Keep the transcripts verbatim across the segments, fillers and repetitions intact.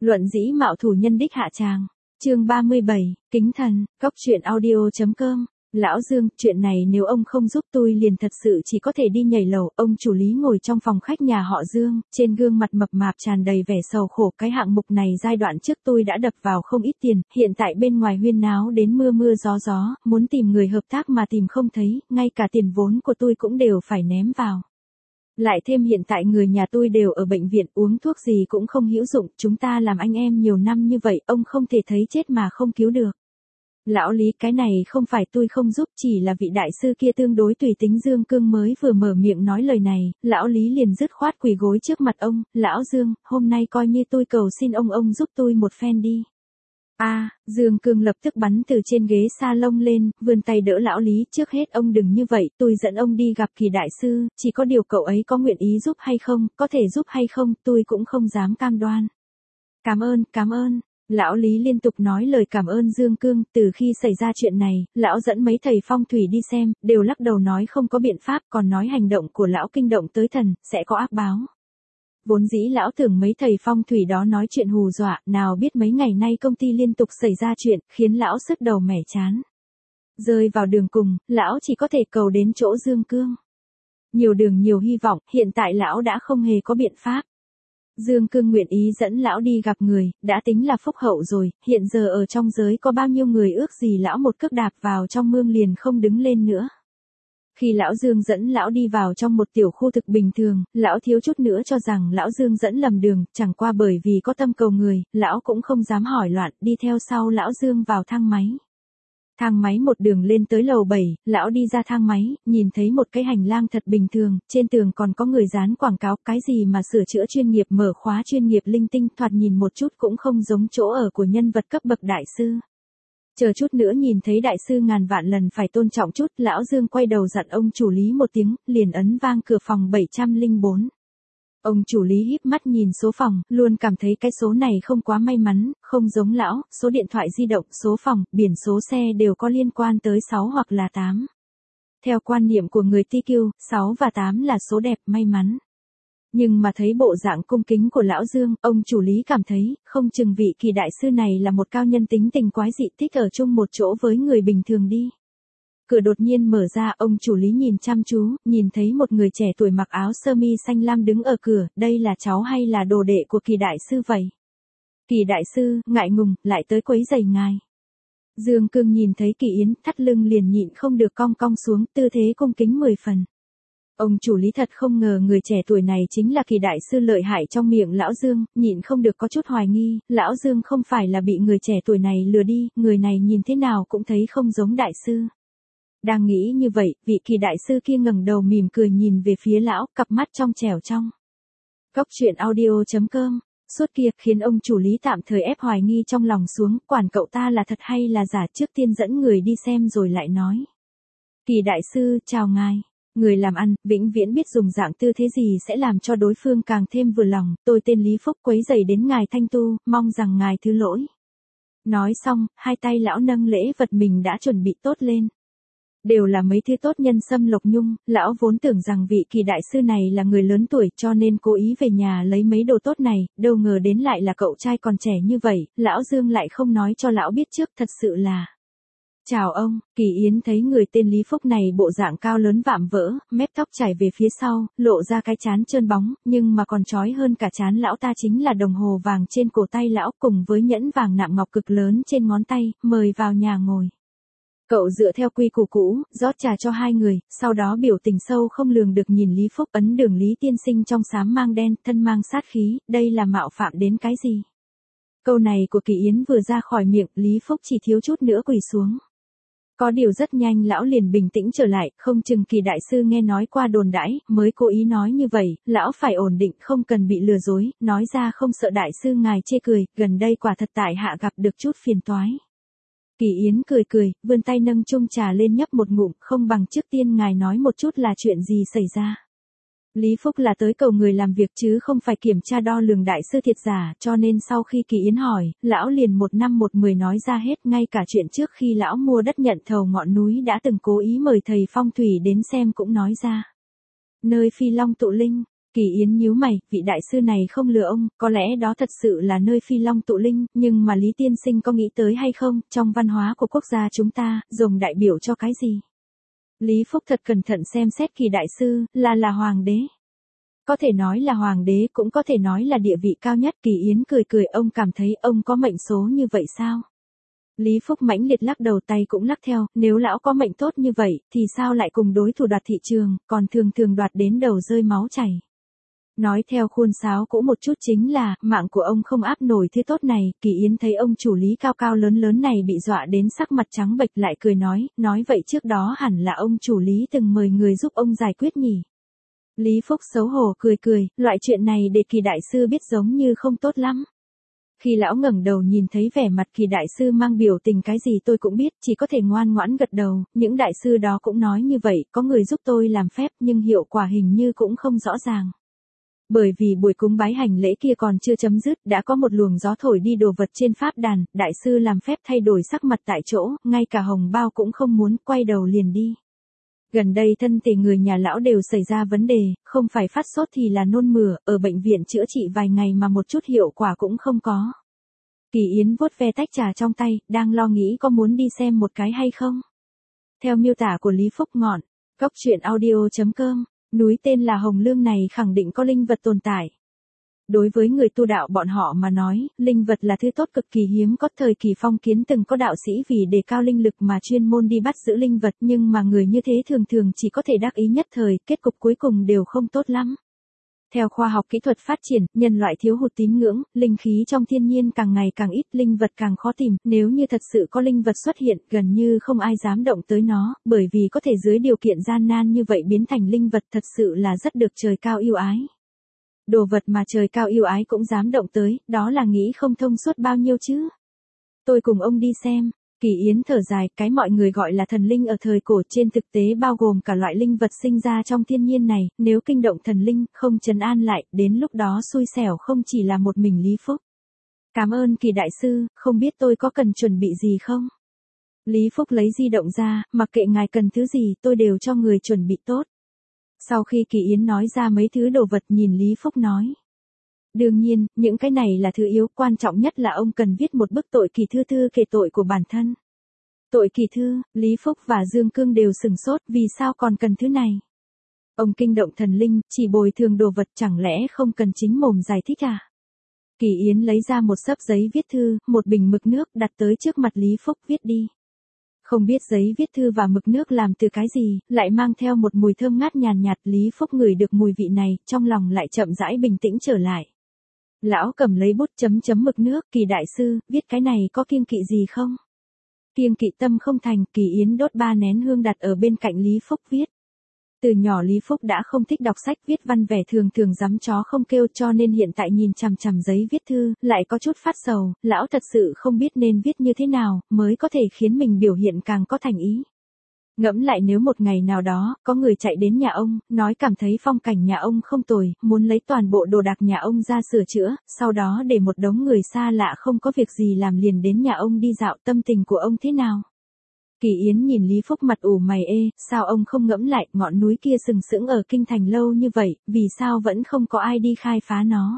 Luận dĩ mạo thủ nhân đích hạ tràng. Chương ba mươi bảy, Kính Thần, Cốc truyện audio.com. Lão Dương, chuyện này nếu ông không giúp tôi liền thật sự chỉ có thể đi nhảy lầu. Ông chủ lý ngồi trong phòng khách nhà họ Dương, trên gương mặt mập mạp tràn đầy vẻ sầu khổ. Cái hạng mục này giai đoạn trước tôi đã đập vào không ít tiền, hiện tại bên ngoài huyên náo đến mưa mưa gió gió, muốn tìm người hợp tác mà tìm không thấy, ngay cả tiền vốn của tôi cũng đều phải ném vào. Lại thêm hiện tại người nhà tôi đều ở bệnh viện, uống thuốc gì cũng không hữu dụng, chúng ta làm anh em nhiều năm như vậy, ông không thể thấy chết mà không cứu được. Lão Lý, cái này không phải tôi không giúp, chỉ là vị đại sư kia tương đối tùy tính. Dương Cương mới vừa mở miệng nói lời này, Lão Lý liền dứt khoát quỳ gối trước mặt ông. Lão Dương, hôm nay coi như tôi cầu xin ông ông giúp tôi một phen đi. A, à, Dương Cương lập tức bắn từ trên ghế salon lên, vươn tay đỡ Lão Lý. Trước hết ông đừng như vậy, tôi dẫn ông đi gặp Kỳ đại sư, chỉ có điều cậu ấy có nguyện ý giúp hay không, có thể giúp hay không, tôi cũng không dám cam đoan. Cảm ơn, cảm ơn. Lão Lý liên tục nói lời cảm ơn Dương Cương. Từ khi xảy ra chuyện này, lão dẫn mấy thầy phong thủy đi xem, đều lắc đầu nói không có biện pháp, còn nói hành động của lão kinh động tới thần, sẽ có ác báo. Vốn dĩ lão tưởng mấy thầy phong thủy đó nói chuyện hù dọa, nào biết mấy ngày nay công ty liên tục xảy ra chuyện, khiến lão sứt đầu mẻ chán. Rơi vào đường cùng, lão chỉ có thể cầu đến chỗ Dương Cương. Nhiều đường nhiều hy vọng, hiện tại lão đã không hề có biện pháp. Dương Cương nguyện ý dẫn lão đi gặp người, đã tính là phúc hậu rồi, hiện giờ ở trong giới có bao nhiêu người ước gì lão một cước đạp vào trong mương liền không đứng lên nữa. Khi lão Dương dẫn lão đi vào trong một tiểu khu thực bình thường, lão thiếu chút nữa cho rằng lão Dương dẫn lầm đường, chẳng qua bởi vì có tâm cầu người, lão cũng không dám hỏi loạn, đi theo sau lão Dương vào thang máy. Thang máy một đường lên tới lầu bảy, lão đi ra thang máy, nhìn thấy một cái hành lang thật bình thường, trên tường còn có người dán quảng cáo, cái gì mà sửa chữa chuyên nghiệp, mở khóa chuyên nghiệp linh tinh, thoạt nhìn một chút cũng không giống chỗ ở của nhân vật cấp bậc đại sư. Chờ chút nữa nhìn thấy đại sư ngàn vạn lần phải tôn trọng chút, lão Dương quay đầu dặn ông chủ lý một tiếng, liền ấn vang cửa phòng bảy trăm lẻ bốn. Ông chủ lý híp mắt nhìn số phòng, luôn cảm thấy cái số này không quá may mắn, không giống lão, số điện thoại di động, số phòng, biển số xe đều có liên quan tới sáu hoặc là tám. Theo quan niệm của người tê quy, sáu và tám là số đẹp, may mắn. Nhưng mà thấy bộ dạng cung kính của lão Dương, ông chủ lý cảm thấy, không chừng vị Kỳ đại sư này là một cao nhân tính tình quái dị, thích ở chung một chỗ với người bình thường đi. Cửa đột nhiên mở ra, ông chủ lý nhìn chăm chú, nhìn thấy một người trẻ tuổi mặc áo sơ mi xanh lam đứng ở cửa, đây là cháu hay là đồ đệ của Kỳ đại sư vậy? Kỳ đại sư, ngại ngùng, lại tới quấy rầy ngài. Dương Cương nhìn thấy Kỳ Yến, thắt lưng liền nhịn không được cong cong xuống, tư thế cung kính mười phần. Ông chủ lý thật không ngờ người trẻ tuổi này chính là Kỳ đại sư lợi hại trong miệng lão Dương, nhịn không được có chút hoài nghi, lão Dương không phải là bị người trẻ tuổi này lừa đi, người này nhìn thế nào cũng thấy không giống đại sư. Đang nghĩ như vậy, vị Kỳ đại sư kia ngẩng đầu mỉm cười nhìn về phía lão, cặp mắt trong trẻo trong. Cốc truyện audio.com, suốt kia khiến ông chủ lý tạm thời ép hoài nghi trong lòng xuống, quản cậu ta là thật hay là giả, trước tiên dẫn người đi xem rồi lại nói. Kỳ đại sư, chào ngài. Người làm ăn, vĩnh viễn biết dùng dạng tư thế gì sẽ làm cho đối phương càng thêm vừa lòng, tôi tên Lý Phúc quấy rầy đến ngài thanh tu, mong rằng ngài thứ lỗi. Nói xong, hai tay lão nâng lễ vật mình đã chuẩn bị tốt lên. Đều là mấy thứ tốt nhân sâm lộc nhung, lão vốn tưởng rằng vị Kỳ đại sư này là người lớn tuổi cho nên cố ý về nhà lấy mấy đồ tốt này, đâu ngờ đến lại là cậu trai còn trẻ như vậy, lão Dương lại không nói cho lão biết trước, thật sự là. Chào ông, Kỳ Yến thấy người tên Lý Phúc này bộ dạng cao lớn vạm vỡ, mép tóc chảy về phía sau, lộ ra cái trán trơn bóng, nhưng mà còn chói hơn cả trán lão ta chính là đồng hồ vàng trên cổ tay lão cùng với nhẫn vàng nạm ngọc cực lớn trên ngón tay, mời vào nhà ngồi. Cậu dựa theo quy củ cũ, rót trà cho hai người, sau đó biểu tình sâu không lường được nhìn Lý Phúc, ấn đường Lý tiên sinh trong xám mang đen, thân mang sát khí, đây là mạo phạm đến cái gì? Câu này của Kỳ Yến vừa ra khỏi miệng, Lý Phúc chỉ thiếu chút nữa quỳ xuống. Có điều rất nhanh lão liền bình tĩnh trở lại, không chừng Kỳ đại sư nghe nói qua đồn đãi, mới cố ý nói như vậy, lão phải ổn định, không cần bị lừa dối, nói ra không sợ đại sư ngài chê cười, gần đây quả thật tại hạ gặp được chút phiền toái. Kỳ Yến cười cười, vươn tay nâng chung trà lên nhấp một ngụm, không bằng trước tiên ngài nói một chút là chuyện gì xảy ra. Lý Phúc là tới cầu người làm việc chứ không phải kiểm tra đo lường đại sư thiệt giả, cho nên sau khi Kỳ Yến hỏi, lão liền một năm một mười nói ra hết, ngay cả chuyện trước khi lão mua đất nhận thầu ngọn núi đã từng cố ý mời thầy phong thủy đến xem cũng nói ra. Nơi phi long tụ linh, Kỳ Yến nhíu mày, vị đại sư này không lừa ông, có lẽ đó thật sự là nơi phi long tụ linh, nhưng mà Lý tiên sinh có nghĩ tới hay không, trong văn hóa của quốc gia chúng ta, rồng đại biểu cho cái gì? Lý Phúc thật cẩn thận xem xét Kỳ đại sư, là là hoàng đế. Có thể nói là hoàng đế, cũng có thể nói là địa vị cao nhất. Kỳ Yến cười cười, ông cảm thấy ông có mệnh số như vậy sao? Lý Phúc mãnh liệt lắc đầu, tay cũng lắc theo, nếu lão có mệnh tốt như vậy, thì sao lại cùng đối thủ đoạt thị trường, còn thường thường đoạt đến đầu rơi máu chảy. Nói theo khuôn sáo cũ một chút chính là, mạng của ông không áp nổi thứ tốt này. Kỳ Yến thấy ông chủ Lý cao cao lớn lớn này bị dọa đến sắc mặt trắng bệch, lại cười nói, nói vậy trước đó hẳn là ông chủ Lý từng mời người giúp ông giải quyết nhỉ. Lý Phúc xấu hổ cười cười, loại chuyện này để Kỳ đại sư biết giống như không tốt lắm. Khi lão ngẩng đầu nhìn thấy vẻ mặt Kỳ đại sư mang biểu tình cái gì tôi cũng biết, chỉ có thể ngoan ngoãn gật đầu, những đại sư đó cũng nói như vậy, có người giúp tôi làm phép nhưng hiệu quả hình như cũng không rõ ràng. Bởi vì buổi cúng bái hành lễ kia còn chưa chấm dứt, đã có một luồng gió thổi đi đồ vật trên pháp đàn, đại sư làm phép thay đổi sắc mặt tại chỗ, ngay cả hồng bao cũng không muốn, quay đầu liền đi. Gần đây thân thể người nhà lão đều xảy ra vấn đề, không phải phát sốt thì là nôn mửa, ở bệnh viện chữa trị vài ngày mà một chút hiệu quả cũng không có. Kỳ Yến vuốt ve tách trà trong tay, đang lo nghĩ có muốn đi xem một cái hay không. Theo miêu tả của Lý Phúc Ngọn, cốc truyện audio chấm com, núi tên là Hồng Lương này khẳng định có linh vật tồn tại. Đối với người tu đạo bọn họ mà nói, linh vật là thứ tốt cực kỳ hiếm có. Thời kỳ phong kiến từng có đạo sĩ vì đề cao linh lực mà chuyên môn đi bắt giữ linh vật, nhưng mà người như thế thường thường chỉ có thể đắc ý nhất thời, kết cục cuối cùng đều không tốt lắm. Theo khoa học kỹ thuật phát triển, nhân loại thiếu hụt tín ngưỡng, linh khí trong thiên nhiên càng ngày càng ít, linh vật càng khó tìm, nếu như thật sự có linh vật xuất hiện, gần như không ai dám động tới nó, bởi vì có thể dưới điều kiện gian nan như vậy biến thành linh vật thật sự là rất được trời cao yêu ái. Đồ vật mà trời cao yêu ái cũng dám động tới, đó là nghĩ không thông suốt bao nhiêu chứ. Tôi cùng ông đi xem. Kỳ Yến thở dài, cái mọi người gọi là thần linh ở thời cổ trên thực tế bao gồm cả loại linh vật sinh ra trong thiên nhiên này, nếu kinh động thần linh, không trấn an lại, đến lúc đó xui xẻo không chỉ là một mình Lý Phúc. Cảm ơn Kỳ đại sư, không biết tôi có cần chuẩn bị gì không? Lý Phúc lấy di động ra, mặc kệ ngài cần thứ gì tôi đều cho người chuẩn bị tốt. Sau khi Kỳ Yến nói ra mấy thứ đồ vật nhìn Lý Phúc nói. Đương nhiên, những cái này là thứ yếu, quan trọng nhất là ông cần viết một bức tội kỳ thư thư kể tội của bản thân. Tội kỳ thư, Lý Phúc và Dương Cương đều sừng sốt, vì sao còn cần thứ này? Ông kinh động thần linh, chỉ bồi thường đồ vật chẳng lẽ không cần chính mồm giải thích à? Kỳ Yến lấy ra một xấp giấy viết thư, một bình mực nước đặt tới trước mặt Lý Phúc, viết đi. Không biết giấy viết thư và mực nước làm từ cái gì, lại mang theo một mùi thơm ngát nhàn nhạt, Lý Phúc ngửi được mùi vị này, trong lòng lại chậm rãi bình tĩnh trở lại. Lão cầm lấy bút chấm chấm mực nước, Kỳ đại sư, viết cái này có kiêng kỵ gì không? Kiêng kỵ tâm không thành, Kỳ Yến đốt ba nén hương đặt ở bên cạnh Lý Phúc viết. Từ nhỏ Lý Phúc đã không thích đọc sách, viết văn vẻ thường thường dám chó không kêu, cho nên hiện tại nhìn chằm chằm giấy viết thư, lại có chút phát sầu, lão thật sự không biết nên viết như thế nào, mới có thể khiến mình biểu hiện càng có thành ý. Ngẫm lại nếu một ngày nào đó, có người chạy đến nhà ông, nói cảm thấy phong cảnh nhà ông không tồi, muốn lấy toàn bộ đồ đạc nhà ông ra sửa chữa, sau đó để một đống người xa lạ không có việc gì làm liền đến nhà ông đi dạo, tâm tình của ông thế nào? Kỳ Yến nhìn Lý Phúc mặt ủ mày ê, sao ông không ngẫm lại, ngọn núi kia sừng sững ở kinh thành lâu như vậy, vì sao vẫn không có ai đi khai phá nó?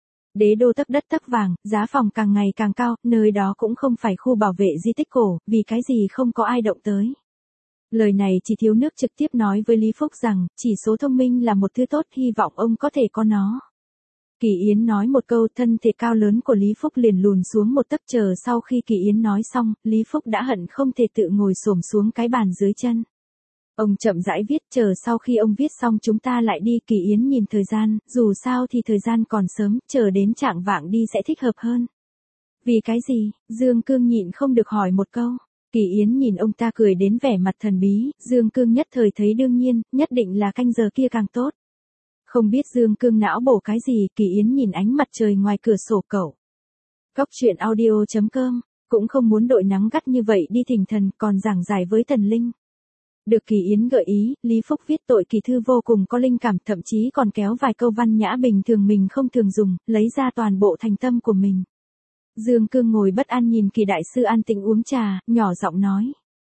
Đế đô tấc đất tấc vàng, giá phòng càng ngày càng cao, nơi đó cũng không phải khu bảo vệ di tích cổ, vì cái gì không có ai động tới? Lời này chỉ thiếu nước trực tiếp nói với Lý Phúc rằng, chỉ số thông minh là một thứ tốt, hy vọng ông có thể có nó. Kỳ Yến nói một câu, thân thể cao lớn của Lý Phúc liền lùn xuống một tấc, chờ sau khi Kỳ Yến nói xong, Lý Phúc đã hận không thể tự ngồi xổm xuống cái bàn dưới chân. Ông chậm rãi viết, chờ sau khi ông viết xong chúng ta lại đi. Kỳ Yến nhìn thời gian, dù sao thì thời gian còn sớm, chờ đến trạng vạng đi sẽ thích hợp hơn. Vì cái gì? Dương Cương nhịn không được hỏi một câu. Kỳ Yến nhìn ông ta cười đến vẻ mặt thần bí, Dương Cương nhất thời thấy đương nhiên, nhất định là canh giờ kia càng tốt. Không biết Dương Cương não bổ cái gì, Kỳ Yến nhìn ánh mặt trời ngoài cửa sổ cậu. Cốc truyện audio chấm com, cũng không muốn đội nắng gắt như vậy đi thỉnh thần, còn giảng giải với thần linh. Được Kỳ Yến gợi ý, Lý Phúc viết tội kỳ thư vô cùng có linh cảm, thậm chí còn kéo vài câu văn nhã bình thường mình không thường dùng, lấy ra toàn bộ thành tâm của mình. Dương Cương ngồi bất an nhìn Kỳ đại sư an tĩnh uống trà, nhỏ giọng nói.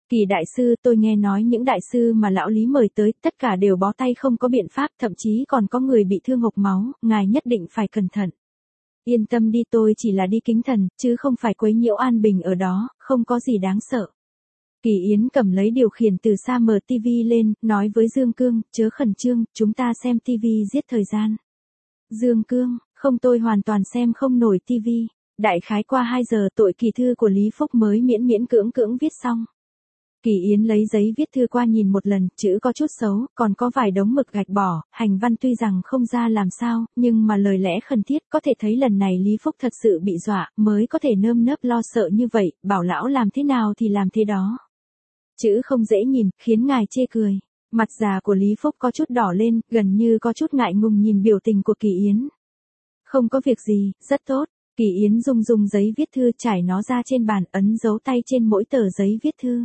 Kỳ đại sư, tôi nghe nói những đại sư mà lão Lý mời tới, tất cả đều bó tay không có biện pháp, thậm chí còn có người bị thương hộc máu, ngài nhất định phải cẩn thận. Yên tâm đi, tôi chỉ là đi kính thần, chứ không phải quấy nhiễu an bình ở đó, không có gì đáng sợ. Kỳ Yến cầm lấy điều khiển từ xa mở tivi lên, nói với Dương Cương, chớ khẩn trương, chúng ta xem tivi giết thời gian. Dương Cương, không, tôi hoàn toàn xem không nổi tivi. Đại khái qua hai giờ tội kỳ thư của Lý Phúc mới miễn miễn cưỡng cưỡng viết xong. Kỳ Yến lấy giấy viết thư qua nhìn một lần, chữ có chút xấu, còn có vài đống mực gạch bỏ, hành văn tuy rằng không ra làm sao, nhưng mà lời lẽ khẩn thiết, có thể thấy lần này Lý Phúc thật sự bị dọa, mới có thể nơm nớp lo sợ như vậy, bảo lão làm thế nào thì làm thế đó. Chữ không dễ nhìn, khiến ngài chê cười. Mặt già của Lý Phúc có chút đỏ lên, gần như có chút ngại ngùng nhìn biểu tình của Kỳ Yến. Không có việc gì, rất tốt. Kỳ Yến dùng dùng giấy viết thư trải nó ra trên bàn, ấn dấu tay trên mỗi tờ giấy viết thư.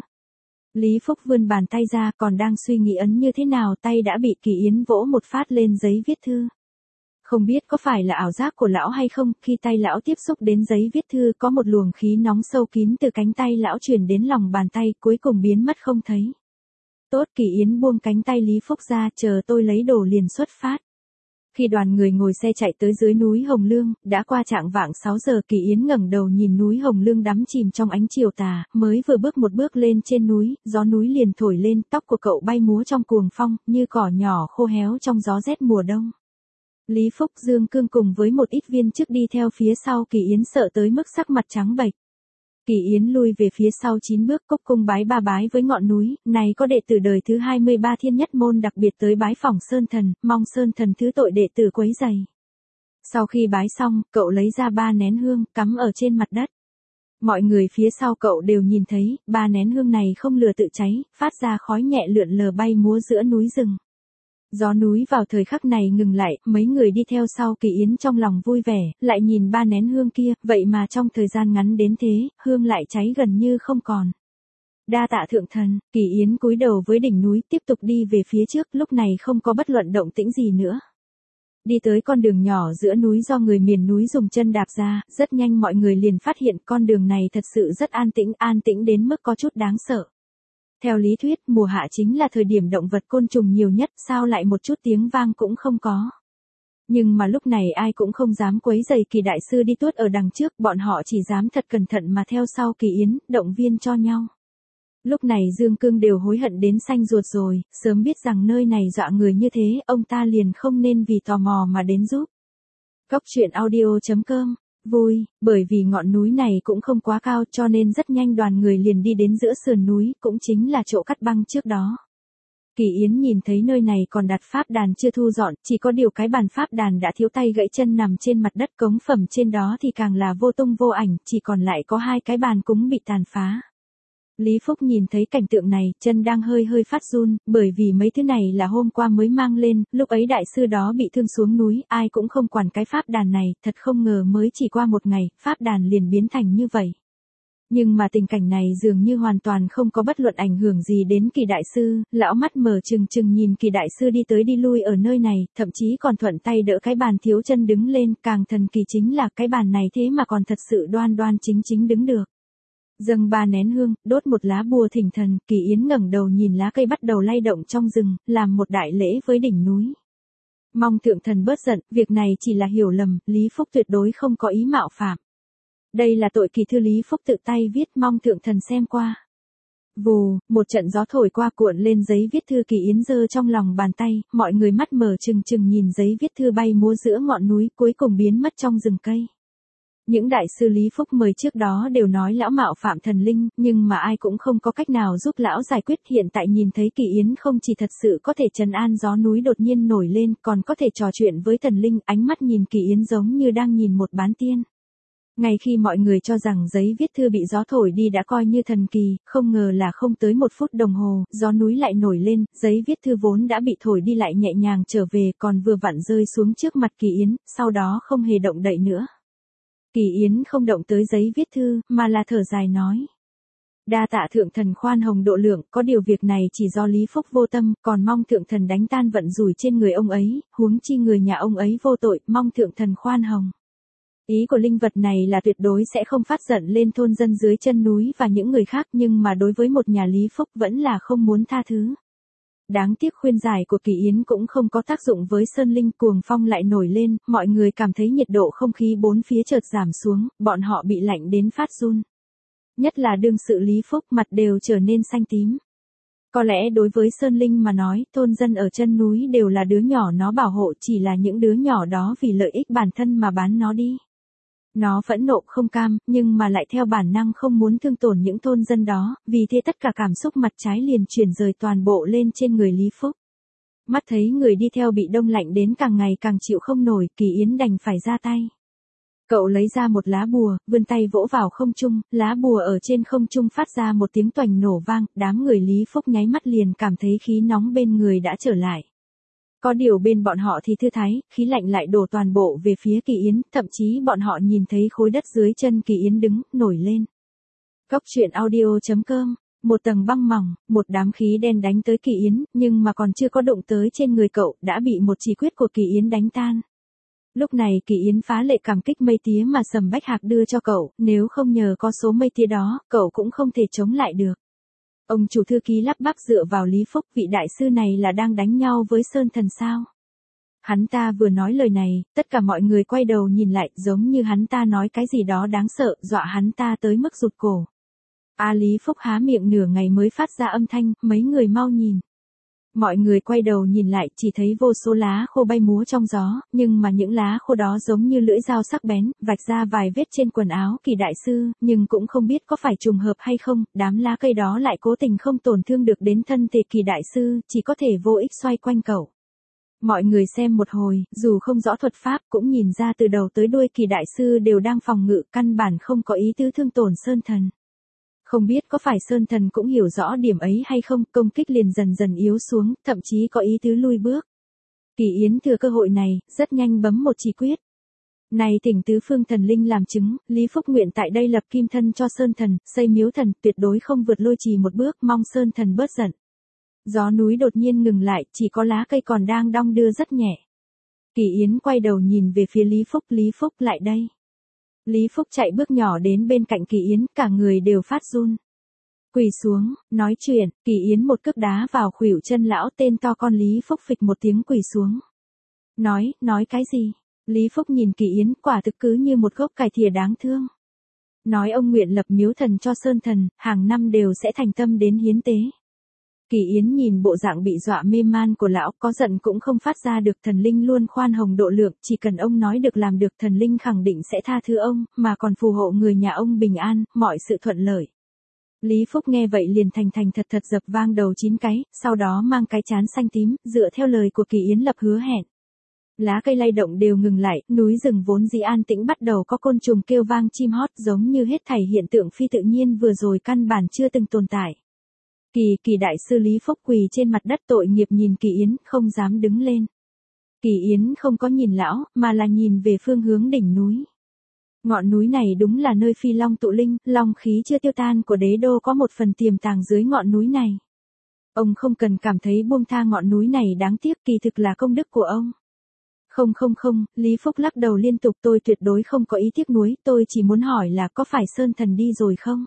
Lý Phúc vươn bàn tay ra, còn đang suy nghĩ ấn như thế nào, tay đã bị Kỳ Yến vỗ một phát lên giấy viết thư. Không biết có phải là ảo giác của lão hay không, khi tay lão tiếp xúc đến giấy viết thư có một luồng khí nóng sâu kín từ cánh tay lão truyền đến lòng bàn tay, cuối cùng biến mất không thấy. Tốt, Kỳ Yến buông cánh tay Lý Phúc ra, chờ tôi lấy đồ liền xuất phát. Khi đoàn người ngồi xe chạy tới dưới núi Hồng Lương, đã qua trạng vạng sáu giờ, Kỳ Yến ngẩng đầu nhìn núi Hồng Lương đắm chìm trong ánh chiều tà, mới vừa bước một bước lên trên núi, gió núi liền thổi lên, tóc của cậu bay múa trong cuồng phong, như cỏ nhỏ khô héo trong gió rét mùa đông. Lý Phúc, Dương Cương cùng với một ít viên chức đi theo phía sau, Kỳ Yến sợ tới mức sắc mặt trắng bệch. Kỳ Yến lui về phía sau chín bước, cúc cung bái ba bái với ngọn núi, này có đệ tử đời thứ hai mươi ba Thiên Nhất Môn đặc biệt tới bái phỏng Sơn Thần, mong Sơn Thần thứ tội đệ tử quấy rầy. Sau khi bái xong, cậu lấy ra ba nén hương, cắm ở trên mặt đất. Mọi người phía sau cậu đều nhìn thấy, ba nén hương này không lửa tự cháy, phát ra khói nhẹ lượn lờ bay múa giữa núi rừng. Gió núi vào thời khắc này ngừng lại, mấy người đi theo sau Kỳ Yến trong lòng vui vẻ, lại nhìn ba nén hương kia, vậy mà trong thời gian ngắn đến thế, hương lại cháy gần như không còn. Đa tạ thượng thần, Kỳ Yến cúi đầu với đỉnh núi, tiếp tục đi về phía trước, lúc này không có bất luận động tĩnh gì nữa. Đi tới con đường nhỏ giữa núi do người miền núi dùng chân đạp ra, rất nhanh mọi người liền phát hiện con đường này thật sự rất an tĩnh, an tĩnh đến mức có chút đáng sợ. Theo lý thuyết, mùa hạ chính là thời điểm động vật côn trùng nhiều nhất, sao lại một chút tiếng vang cũng không có. Nhưng mà lúc này ai cũng không dám quấy rầy Kỳ đại sư đi tuốt ở đằng trước, bọn họ chỉ dám thật cẩn thận mà theo sau Kỳ Yến, động viên cho nhau. Lúc này Dương Cương đều hối hận đến xanh ruột rồi, sớm biết rằng nơi này dọa người như thế, ông ta liền không nên vì tò mò mà đến giúp. Cốc truyện audio chấm com Vui, bởi vì ngọn núi này cũng không quá cao cho nên rất nhanh đoàn người liền đi đến giữa sườn núi, cũng chính là chỗ cắt băng trước đó. Kỳ Yến nhìn thấy nơi này còn đặt pháp đàn chưa thu dọn, chỉ có điều cái bàn pháp đàn đã thiếu tay gãy chân nằm trên mặt đất, cống phẩm trên đó thì càng là vô tung vô ảnh, chỉ còn lại có hai cái bàn cúng bị tàn phá. Lý Phúc nhìn thấy cảnh tượng này, chân đang hơi hơi phát run, bởi vì mấy thứ này là hôm qua mới mang lên, lúc ấy đại sư đó bị thương xuống núi, ai cũng không quản cái pháp đàn này, thật không ngờ mới chỉ qua một ngày, pháp đàn liền biến thành như vậy. Nhưng mà tình cảnh này dường như hoàn toàn không có bất luận ảnh hưởng gì đến Kỳ đại sư, lão mắt mở trừng trừng nhìn Kỳ đại sư đi tới đi lui ở nơi này, thậm chí còn thuận tay đỡ cái bàn thiếu chân đứng lên, càng thần kỳ chính là cái bàn này thế mà còn thật sự đoan đoan chính chính đứng được. Dâng ba nén hương, đốt một lá bùa thỉnh thần, Kỳ Yến ngẩng đầu nhìn lá cây bắt đầu lay động trong rừng, làm một đại lễ với đỉnh núi. Mong thượng thần bớt giận, việc này chỉ là hiểu lầm, Lý Phúc tuyệt đối không có ý mạo phạm. Đây là tội kỳ thư Lý Phúc tự tay viết, mong thượng thần xem qua. Vù, một trận gió thổi qua cuộn lên giấy viết thư Kỳ Yến giơ trong lòng bàn tay, mọi người mắt mở trừng trừng nhìn giấy viết thư bay múa giữa ngọn núi, cuối cùng biến mất trong rừng cây. Những đại sư Lý Phúc mời trước đó đều nói lão mạo phạm thần linh, nhưng mà ai cũng không có cách nào giúp lão giải quyết, hiện tại nhìn thấy Kỳ Yến không chỉ thật sự có thể trấn an gió núi đột nhiên nổi lên, còn có thể trò chuyện với thần linh, ánh mắt nhìn Kỳ Yến giống như đang nhìn một bán tiên. Ngay khi mọi người cho rằng giấy viết thư bị gió thổi đi đã coi như thần kỳ, không ngờ là không tới một phút đồng hồ, gió núi lại nổi lên, giấy viết thư vốn đã bị thổi đi lại nhẹ nhàng trở về, còn vừa vặn rơi xuống trước mặt Kỳ Yến, sau đó không hề động đậy nữa. Kỳ Yến không động tới giấy viết thư, mà là thở dài nói. Đa tạ thượng thần khoan hồng độ lượng, có điều việc này chỉ do Lý Phúc vô tâm, còn mong thượng thần đánh tan vận rủi trên người ông ấy, huống chi người nhà ông ấy vô tội, mong thượng thần khoan hồng. Ý của linh vật này là tuyệt đối sẽ không phát giận lên thôn dân dưới chân núi và những người khác, nhưng mà đối với một nhà Lý Phúc vẫn là không muốn tha thứ. Đáng tiếc khuyên giải của Kỳ Yến cũng không có tác dụng với Sơn Linh, cuồng phong lại nổi lên, mọi người cảm thấy nhiệt độ không khí bốn phía chợt giảm xuống, bọn họ bị lạnh đến phát run. Nhất là đương sự Lý Phúc mặt đều trở nên xanh tím. Có lẽ đối với Sơn Linh mà nói, thôn dân ở chân núi đều là đứa nhỏ nó bảo hộ, chỉ là những đứa nhỏ đó vì lợi ích bản thân mà bán nó đi. Nó phẫn nộ không cam, nhưng mà lại theo bản năng không muốn thương tổn những thôn dân đó, vì thế tất cả cảm xúc mặt trái liền chuyển rời toàn bộ lên trên người Lý Phúc. Mắt thấy người đi theo bị đông lạnh đến càng ngày càng chịu không nổi, Kỳ Yến đành phải ra tay. Cậu lấy ra một lá bùa, vươn tay vỗ vào không trung, lá bùa ở trên không trung phát ra một tiếng toành nổ vang, đám người Lý Phúc nháy mắt liền cảm thấy khí nóng bên người đã trở lại. Có điều bên bọn họ thì thư thái, khí lạnh lại đổ toàn bộ về phía Kỳ Yến, thậm chí bọn họ nhìn thấy khối đất dưới chân Kỳ Yến đứng, nổi lên. Cốc truyện audio chấm com, một tầng băng mỏng, một đám khí đen đánh tới Kỳ Yến, nhưng mà còn chưa có đụng tới trên người cậu, đã bị một chỉ quyết của Kỳ Yến đánh tan. Lúc này Kỳ Yến phá lệ cảm kích mây tía mà Sầm Bách Hạc đưa cho cậu, nếu không nhờ có số mây tía đó, cậu cũng không thể chống lại được. Ông chủ thư ký lắp bắp dựa vào Lý Phúc, vị đại sư này là đang đánh nhau với Sơn Thần sao? Hắn ta vừa nói lời này, tất cả mọi người quay đầu nhìn lại, giống như hắn ta nói cái gì đó đáng sợ, dọa hắn ta tới mức rụt cổ. A Lý Phúc há miệng nửa ngày mới phát ra âm thanh, mấy người mau nhìn. Mọi người quay đầu nhìn lại, chỉ thấy vô số lá khô bay múa trong gió, nhưng mà những lá khô đó giống như lưỡi dao sắc bén, vạch ra vài vết trên quần áo Kỳ đại sư, nhưng cũng không biết có phải trùng hợp hay không, đám lá cây đó lại cố tình không tổn thương được đến thân thể Kỳ đại sư, chỉ có thể vô ích xoay quanh cậu. Mọi người xem một hồi, dù không rõ thuật pháp cũng nhìn ra từ đầu tới đuôi Kỳ đại sư đều đang phòng ngự, căn bản không có ý tứ thương tổn Sơn Thần. Không biết có phải Sơn Thần cũng hiểu rõ điểm ấy hay không, công kích liền dần dần yếu xuống, thậm chí có ý tứ lui bước. Kỳ Yến thừa cơ hội này, rất nhanh bấm một chỉ quyết. Này thỉnh tứ phương thần linh làm chứng, Lý Phúc nguyện tại đây lập kim thân cho Sơn Thần, xây miếu thần, tuyệt đối không vượt lôi trì một bước, mong Sơn Thần bớt giận. Gió núi đột nhiên ngừng lại, chỉ có lá cây còn đang đong đưa rất nhẹ. Kỳ Yến quay đầu nhìn về phía Lý Phúc, Lý Phúc lại đây. Lý Phúc chạy bước nhỏ đến bên cạnh Kỳ Yến, cả người đều phát run. Quỳ xuống, nói chuyện, Kỳ Yến một cước đá vào khuỷu chân lão tên to con Lý Phúc, phịch một tiếng quỳ xuống. Nói, nói cái gì? Lý Phúc nhìn Kỳ Yến, quả thực cứ như một gốc cải thìa đáng thương. Nói ông nguyện lập miếu thần cho Sơn Thần, hàng năm đều sẽ thành tâm đến hiến tế. Kỳ Yến nhìn bộ dạng bị dọa mê man của lão, có giận cũng không phát ra được, thần linh luôn khoan hồng độ lượng, chỉ cần ông nói được làm được, thần linh khẳng định sẽ tha thứ ông, mà còn phù hộ người nhà ông bình an, mọi sự thuận lợi. Lý Phúc nghe vậy liền thành thành thật thật dập vang đầu chín cái, sau đó mang cái trán xanh tím, dựa theo lời của Kỳ Yến lập hứa hẹn. Lá cây lay động đều ngừng lại, núi rừng vốn dĩ an tĩnh bắt đầu có côn trùng kêu vang chim hót, giống như hết thảy hiện tượng phi tự nhiên vừa rồi căn bản chưa từng tồn tại. Kỳ, Kỳ đại sư Lý Phúc quỳ trên mặt đất tội nghiệp nhìn Kỳ Yến, không dám đứng lên. Kỳ Yến không có nhìn lão, mà là nhìn về phương hướng đỉnh núi. Ngọn núi này đúng là nơi phi long tụ linh, long khí chưa tiêu tan của đế đô có một phần tiềm tàng dưới ngọn núi này. Ông không cần cảm thấy buông tha ngọn núi này đáng tiếc, kỳ thực là công đức của ông. Không không không, Lý Phúc lắc đầu liên tục, tôi tuyệt đối không có ý tiếc nuối, tôi chỉ muốn hỏi là có phải Sơn Thần đi rồi không?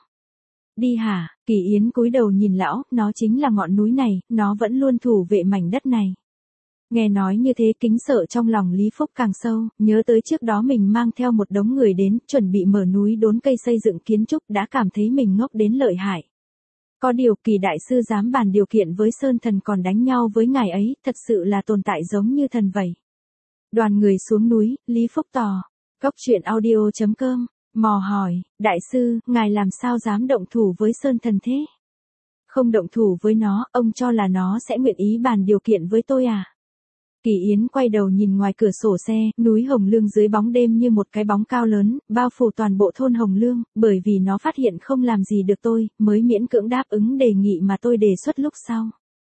Đi hả? Kỳ Yến cúi đầu nhìn lão, nó chính là ngọn núi này, nó vẫn luôn thủ vệ mảnh đất này. Nghe nói như thế kính sợ trong lòng Lý Phúc càng sâu, nhớ tới trước đó mình mang theo một đống người đến, chuẩn bị mở núi đốn cây xây dựng kiến trúc, đã cảm thấy mình ngốc đến lợi hại. Có điều Kỳ đại sư dám bàn điều kiện với Sơn Thần còn đánh nhau với ngài ấy, thật sự là tồn tại giống như thần vậy. Đoàn người xuống núi, Lý Phúc tò. Cốc truyện audio chấm com, mò hỏi, đại sư, ngài làm sao dám động thủ với Sơn Thần thế? Không động thủ với nó, ông cho là nó sẽ nguyện ý bàn điều kiện với tôi à? Kỳ Yến quay đầu nhìn ngoài cửa sổ xe, núi Hồng Lương dưới bóng đêm như một cái bóng cao lớn, bao phủ toàn bộ thôn Hồng Lương, bởi vì nó phát hiện không làm gì được tôi, mới miễn cưỡng đáp ứng đề nghị mà tôi đề xuất lúc sau.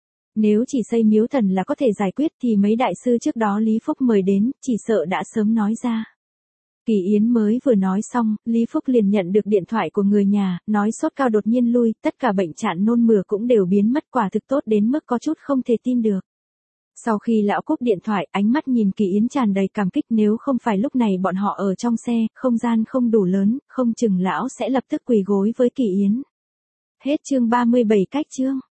Nếu chỉ xây miếu thần là có thể giải quyết thì mấy đại sư trước đó Lý Phúc mời đến, chỉ sợ đã sớm nói ra. Kỳ Yến mới vừa nói xong, Lý Phúc liền nhận được điện thoại của người nhà, nói sốt cao đột nhiên lui, tất cả bệnh trạng nôn mửa cũng đều biến mất, quả thực tốt đến mức có chút không thể tin được. Sau khi lão cúp điện thoại, ánh mắt nhìn Kỳ Yến tràn đầy cảm kích, nếu không phải lúc này bọn họ ở trong xe, không gian không đủ lớn, không chừng lão sẽ lập tức quỳ gối với Kỳ Yến. Hết chương ba mươi bảy cách chương.